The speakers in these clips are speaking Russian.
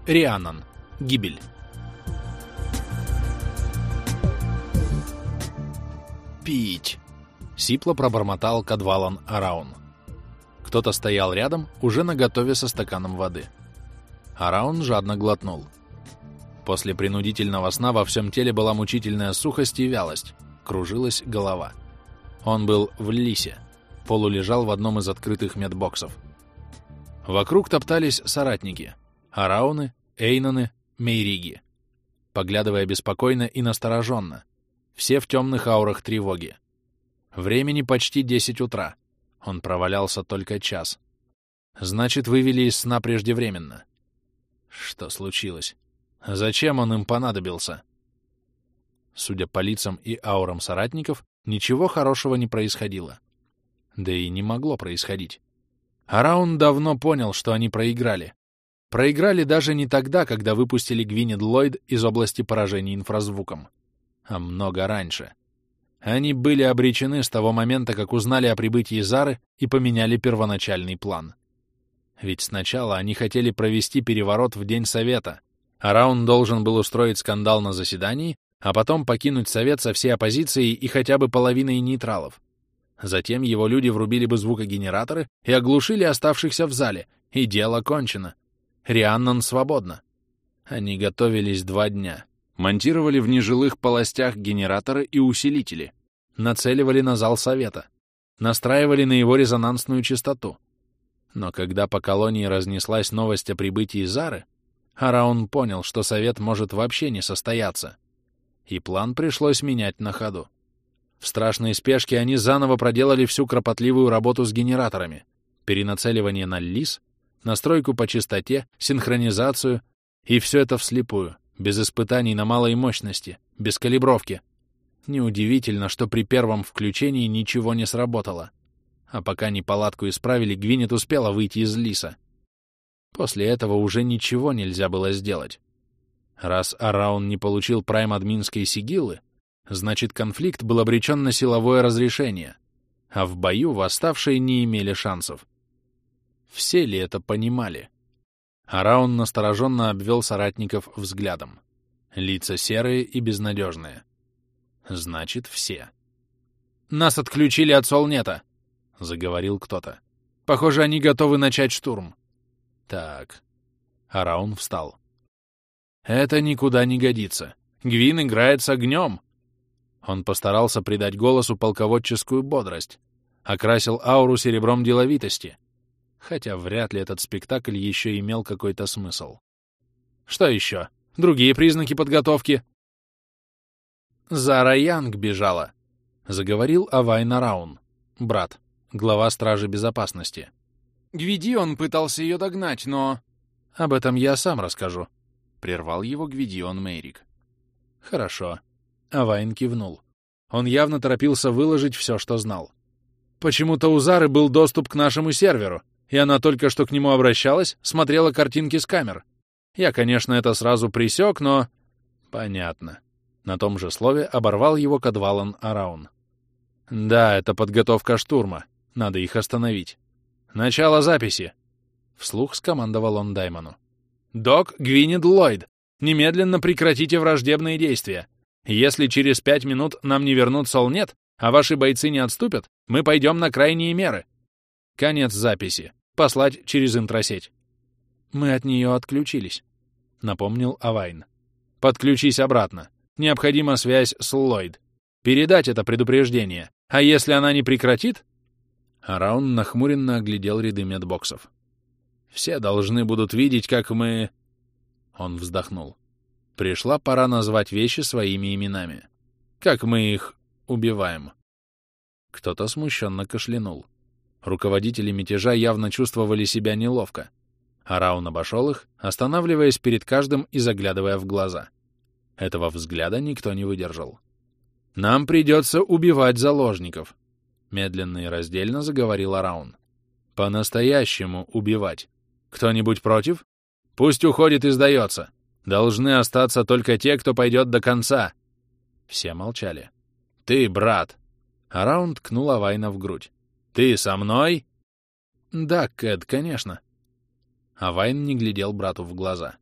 Рианнан. Гибель. «Пить!» — сипло пробормотал Кадвалан Араун. Кто-то стоял рядом, уже наготове со стаканом воды. Араун жадно глотнул. После принудительного сна во всем теле была мучительная сухость и вялость, кружилась голова. Он был в Лисе, полулежал в одном из открытых медбоксов. Вокруг топтались соратники — Арауны, Эйнаны, Мейриги, поглядывая беспокойно и настороженно, все в темных аурах тревоги. Времени почти 10 утра. Он провалялся только час. Значит, вывели из сна преждевременно. Что случилось? Зачем он им понадобился? Судя по лицам и аурам соратников, ничего хорошего не происходило. Да и не могло происходить. Араун давно понял, что они проиграли. Проиграли даже не тогда, когда выпустили Гвинет Ллойд из области поражения инфразвуком, а много раньше. Они были обречены с того момента, как узнали о прибытии Зары и поменяли первоначальный план. Ведь сначала они хотели провести переворот в День Совета. Араун должен был устроить скандал на заседании, а потом покинуть Совет со всей оппозицией и хотя бы половиной нейтралов. Затем его люди врубили бы звукогенераторы и оглушили оставшихся в зале, и дело кончено. Рианнан свободна. Они готовились 2 дня. Монтировали в нежилых полостях генераторы и усилители. Нацеливали на зал Совета. Настраивали на его резонансную частоту. Но когда по колонии разнеслась новость о прибытии Зары, Араун понял, что Совет может вообще не состояться. И план пришлось менять на ходу. В страшной спешке они заново проделали всю кропотливую работу с генераторами. Перенацеливание на ЛИС, настройку по частоте, синхронизацию, и все это вслепую, без испытаний на малой мощности, без калибровки. Неудивительно, что при первом включении ничего не сработало. А пока неполадку исправили, Гвинет успела выйти из Лиса. После этого уже ничего нельзя было сделать. Раз Араун не получил прайм-админской сигиллы, значит, конфликт был обречен на силовое разрешение, а в бою восставшие не имели шансов. Все ли это понимали? Араун настороженно обвел соратников взглядом. Лица серые и безнадежные. Значит, все. «Нас отключили от Солнета», — заговорил кто-то. «Похоже, они готовы начать штурм». «Так». Араун встал. «Это никуда не годится. Гвин играет с огнем». Он постарался придать голосу полководческую бодрость, окрасил ауру серебром деловитости, хотя вряд ли этот спектакль еще имел какой-то смысл. «Что еще? Другие признаки подготовки?» «Зара Янг бежала», — заговорил Авайн Араун, брат, глава Стражи Безопасности. «Гвидион пытался ее догнать, но...» «Об этом я сам расскажу», — прервал его Гвидион Мейрик. «Хорошо». Авайн кивнул. Он явно торопился выложить все, что знал. «Почему-то у Зары был доступ к нашему серверу, и она только что к нему обращалась, смотрела картинки с камер. Я, конечно, это сразу пресек, но...» «Понятно». На том же слове оборвал его Кадвалан Араун. «Да, это подготовка штурма. Надо их остановить. Начало записи!» Вслух скомандовал он Даймону. «Док Гвинет Ллойд, немедленно прекратите враждебные действия. Если через 5 минут нам не вернут Солнет, а ваши бойцы не отступят, мы пойдем на крайние меры. Конец записи. Послать через интросеть». «Мы от нее отключились», — напомнил Авайн. «Подключись обратно. Необходима связь с Ллойд. Передать это предупреждение. А если она не прекратит...» Араун нахмуренно оглядел ряды медбоксов. «Все должны будут видеть, как мы...» Он вздохнул. Пришла пора назвать вещи своими именами. Как мы их убиваем. Кто-то смущенно кашлянул. Руководители мятежа явно чувствовали себя неловко. Араун обошел их, останавливаясь перед каждым и заглядывая в глаза. Этого взгляда никто не выдержал. «Нам придется убивать заложников», — медленно и раздельно заговорил Араун. «По-настоящему убивать. Кто-нибудь против? Пусть уходит и сдается. Должны остаться только те, кто пойдет до конца». Все молчали. «Ты, брат!» Араун ткнул Авайна в грудь. «Ты со мной?» «Да, Кэд, конечно». Авайн не глядел брату в глаза.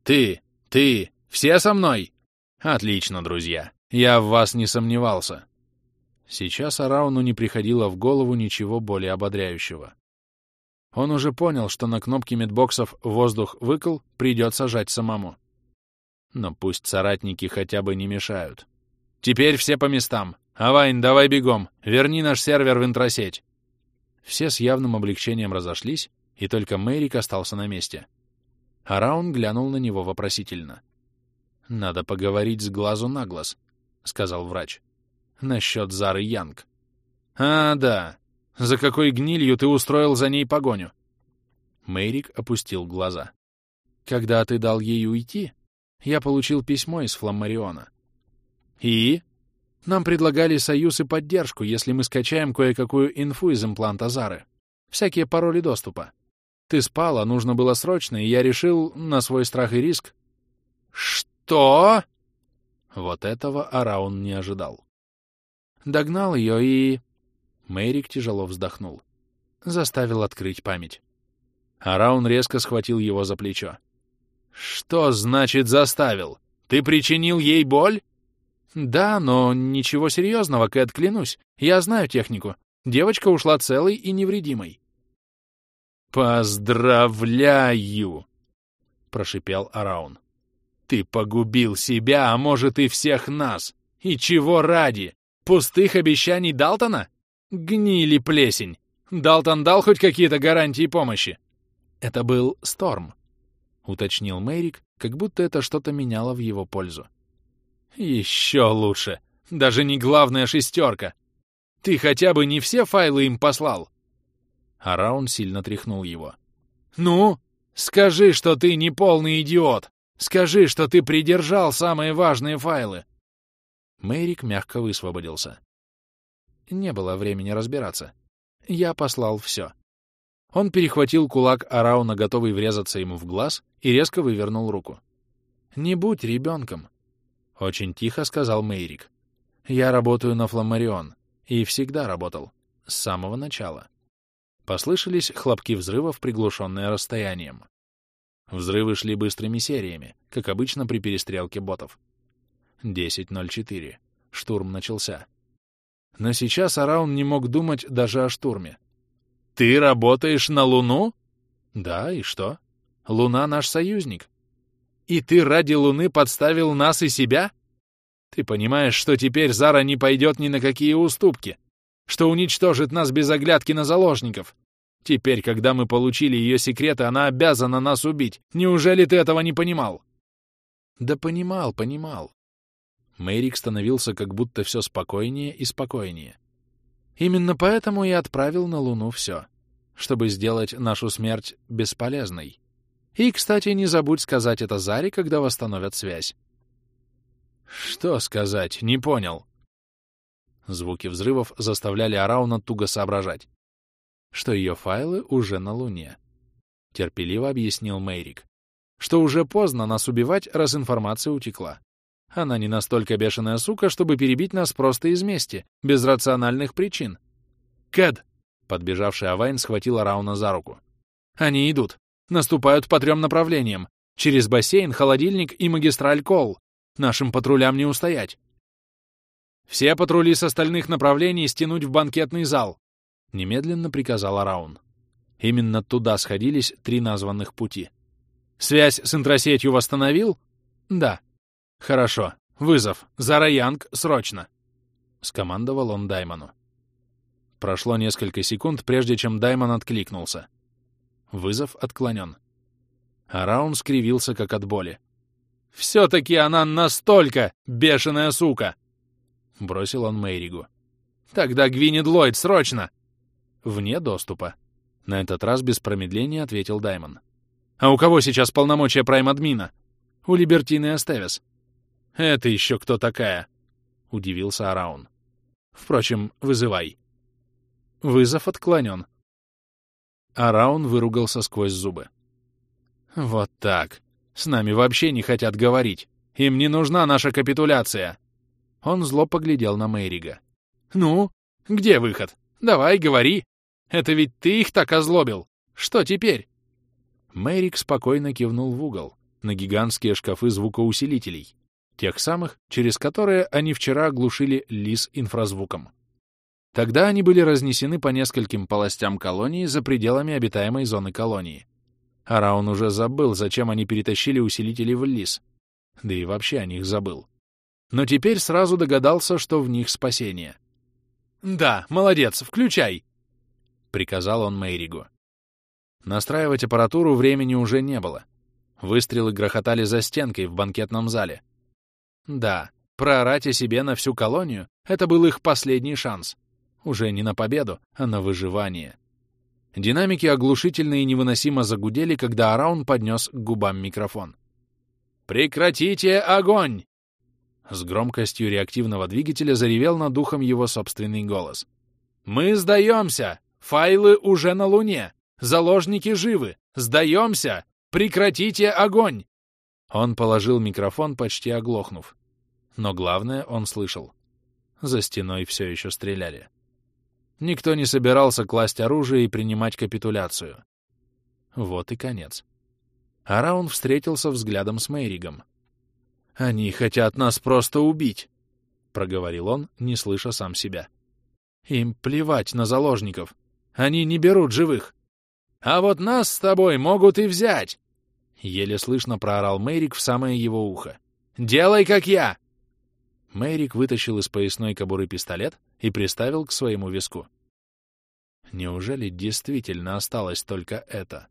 Ты, все со мной? Отлично, друзья. Я в вас не сомневался. Сейчас Арауну не приходило в голову ничего более ободряющего. Он уже понял, что на кнопке медбоксов «Воздух выкл» придется жать самому. Но пусть соратники хотя бы не мешают. Теперь все по местам. Авайн, давай бегом. Верни наш сервер в интрасеть. Все с явным облегчением разошлись, и только Мэрик остался на месте. Араун глянул на него вопросительно. «Надо поговорить с глазу на глаз», — сказал врач. «Насчет Зары Янг». «А, да. За какой гнилью ты устроил за ней погоню?» Мэрик опустил глаза. «Когда ты дал ей уйти, я получил письмо из Фламмариона». «И?» «Нам предлагали союз и поддержку, если мы скачаем кое-какую инфу из импланта Зары. Всякие пароли доступа. Ты спала, нужно было срочно, и я решил, на свой страх и риск...» «Что?» Вот этого Араун не ожидал. Догнал ее и... Мэрик тяжело вздохнул. Заставил открыть память. Араун резко схватил его за плечо. «Что значит заставил? Ты причинил ей боль?» «Да, но ничего серьезного, Кэт, клянусь. Я знаю технику. Девочка ушла целой и невредимой». «Поздравляю!» — прошипел Араун. «Ты погубил себя, а может и всех нас. И чего ради? Пустых обещаний Далтона? Гнили плесень. Далтон дал хоть какие-то гарантии помощи?» «Это был Сторм», — уточнил Мэрик, как будто это что-то меняло в его пользу. «Еще лучше. Даже не главная шестерка. Ты хотя бы не все файлы им послал?» Араун сильно тряхнул его. «Ну, скажи, что ты не полный идиот. Скажи, что ты придержал самые важные файлы». Мэрик мягко высвободился. Не было времени разбираться. Я послал все. Он перехватил кулак Арауна, готовый врезаться ему в глаз, и резко вывернул руку. «Не будь ребенком», — очень тихо сказал Мэрик. «Я работаю на Фламмарион. И всегда работал. С самого начала». Послышались хлопки взрывов, приглушенные расстоянием. Взрывы шли быстрыми сериями, как обычно при перестрелке ботов. 10:04. Штурм начался. Но сейчас Араун не мог думать даже о штурме. «Ты работаешь на Луну?» «Да, и что? Луна — наш союзник. И ты ради Луны подставил нас и себя? Ты понимаешь, что теперь Зара не пойдет ни на какие уступки, что уничтожит нас без оглядки на заложников. Теперь, когда мы получили ее секреты, она обязана нас убить. Неужели ты этого не понимал?» «Да понимал. Мэрик становился как будто все спокойнее и спокойнее. «Именно поэтому я отправил на Луну все, чтобы сделать нашу смерть бесполезной. И, кстати, не забудь сказать это Заре, когда восстановят связь». «Что сказать? Не понял». Звуки взрывов заставляли Арауна туго соображать, что ее файлы уже на Луне. Терпеливо объяснил Мэрик. Что уже поздно нас убивать, раз информация утекла. Она не настолько бешеная сука, чтобы перебить нас просто из мести, без рациональных причин. «Кэд!» — подбежавший Авайн схватил Арауна за руку. «Они идут. Наступают по 3 направлениям. Через бассейн, холодильник и магистраль Кол. Нашим патрулям не устоять. Все патрули с остальных направлений стянуть в банкетный зал», — немедленно приказал Араун. Именно туда сходились 3 названных пути. «Связь с интрасетью восстановил?» «Да». «Хорошо. Вызов. Зара Янг, срочно!» — скомандовал он Даймону. Прошло несколько секунд, прежде чем Даймон откликнулся. Вызов отклонен. Араун скривился, как от боли. «Все-таки она настолько бешеная сука!» — бросил он Мэригу. «Тогда Гвинет Ллойд, срочно!» «Вне доступа», — на этот раз без промедления ответил Даймон. «А у кого сейчас полномочия прайм-админа?» «У Либертины Эстевес». «Это еще кто такая?» — удивился Араун. «Впрочем, вызывай». Вызов отклонен. Араун выругался сквозь зубы. «Вот так. С нами вообще не хотят говорить. Им не нужна наша капитуляция». Он зло поглядел на Мэрига. «Ну, где выход? Давай, говори. Это ведь ты их так озлобил. Что теперь?» Мэрик спокойно кивнул в угол, на гигантские шкафы звукоусилителей, тех самых, через которые они вчера оглушили Лис инфразвуком. Тогда они были разнесены по нескольким полостям колонии за пределами обитаемой зоны колонии. Араун уже забыл, зачем они перетащили усилители в Лис, да и вообще о них забыл. Но теперь сразу догадался, что в них спасение. «Да, молодец, включай!» — приказал он Мейригу. Настраивать аппаратуру времени уже не было. Выстрелы грохотали за стенкой в банкетном зале. Да, проорать о себе на всю колонию — это был их последний шанс. Уже не на победу, а на выживание. Динамики оглушительно и невыносимо загудели, когда Араун поднес к губам микрофон. «Прекратите огонь!» С громкостью реактивного двигателя заревел над ухом его собственный голос. «Мы сдаемся! Файлы уже на Луне! Заложники живы! Сдаемся! Прекратите огонь!» Он положил микрофон, почти оглохнув. Но главное он слышал. За стеной все еще стреляли. Никто не собирался класть оружие и принимать капитуляцию. Вот и конец. Араун встретился взглядом с Мейригом. «Они хотят нас просто убить», — проговорил он, не слыша сам себя. «Им плевать на заложников. Они не берут живых. А вот нас с тобой могут и взять!» Еле слышно проорал Мейриг в самое его ухо. «Делай, как я!» Мейриг вытащил из поясной кобуры пистолет и приставил к своему виску. Неужели действительно осталось только это?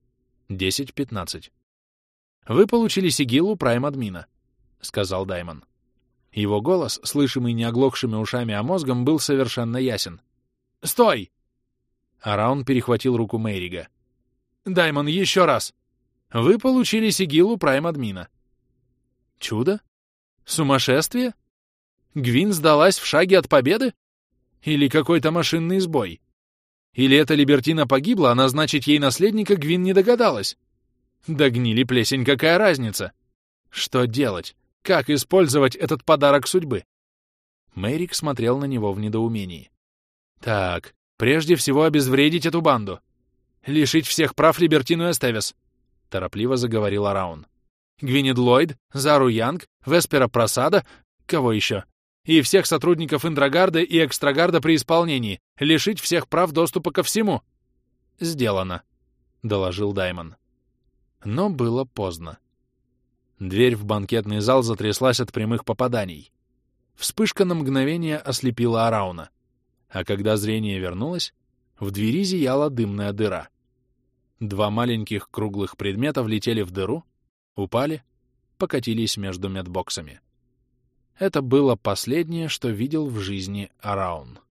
10:15. «Вы получили сигилу прайм-админа», — сказал Даймон. Его голос, слышимый не оглохшими ушами, а мозгом, был совершенно ясен. «Стой!» Араун перехватил руку Мейрига. «Даймон, еще раз! Вы получили сигилу прайм-админа». Чудо? Сумасшествие? Гвин сдалась в шаге от победы? Или какой-то машинный сбой? Или эта Либертина погибла, а назначить ей наследника Гвин не догадалась? Да гнили плесень, какая разница? Что делать? Как использовать этот подарок судьбы? Мейриг смотрел на него в недоумении. Так, прежде всего обезвредить эту банду. Лишить всех прав Либертину Эстевес, торопливо заговорил Араун. Гвинет Ллойд, Зару Янг, Веспера Просада, кого еще? И всех сотрудников Индрагарда и Экстрагарда при исполнении. Лишить всех прав доступа ко всему. Сделано, доложил Даймон. Но было поздно. Дверь в банкетный зал затряслась от прямых попаданий. Вспышка на мгновение ослепила Арауна. А когда зрение вернулось, в двери зияла дымная дыра. Два маленьких круглых предмета влетели в дыру, упали, покатились между медбоксами. Это было последнее, что видел в жизни Араун.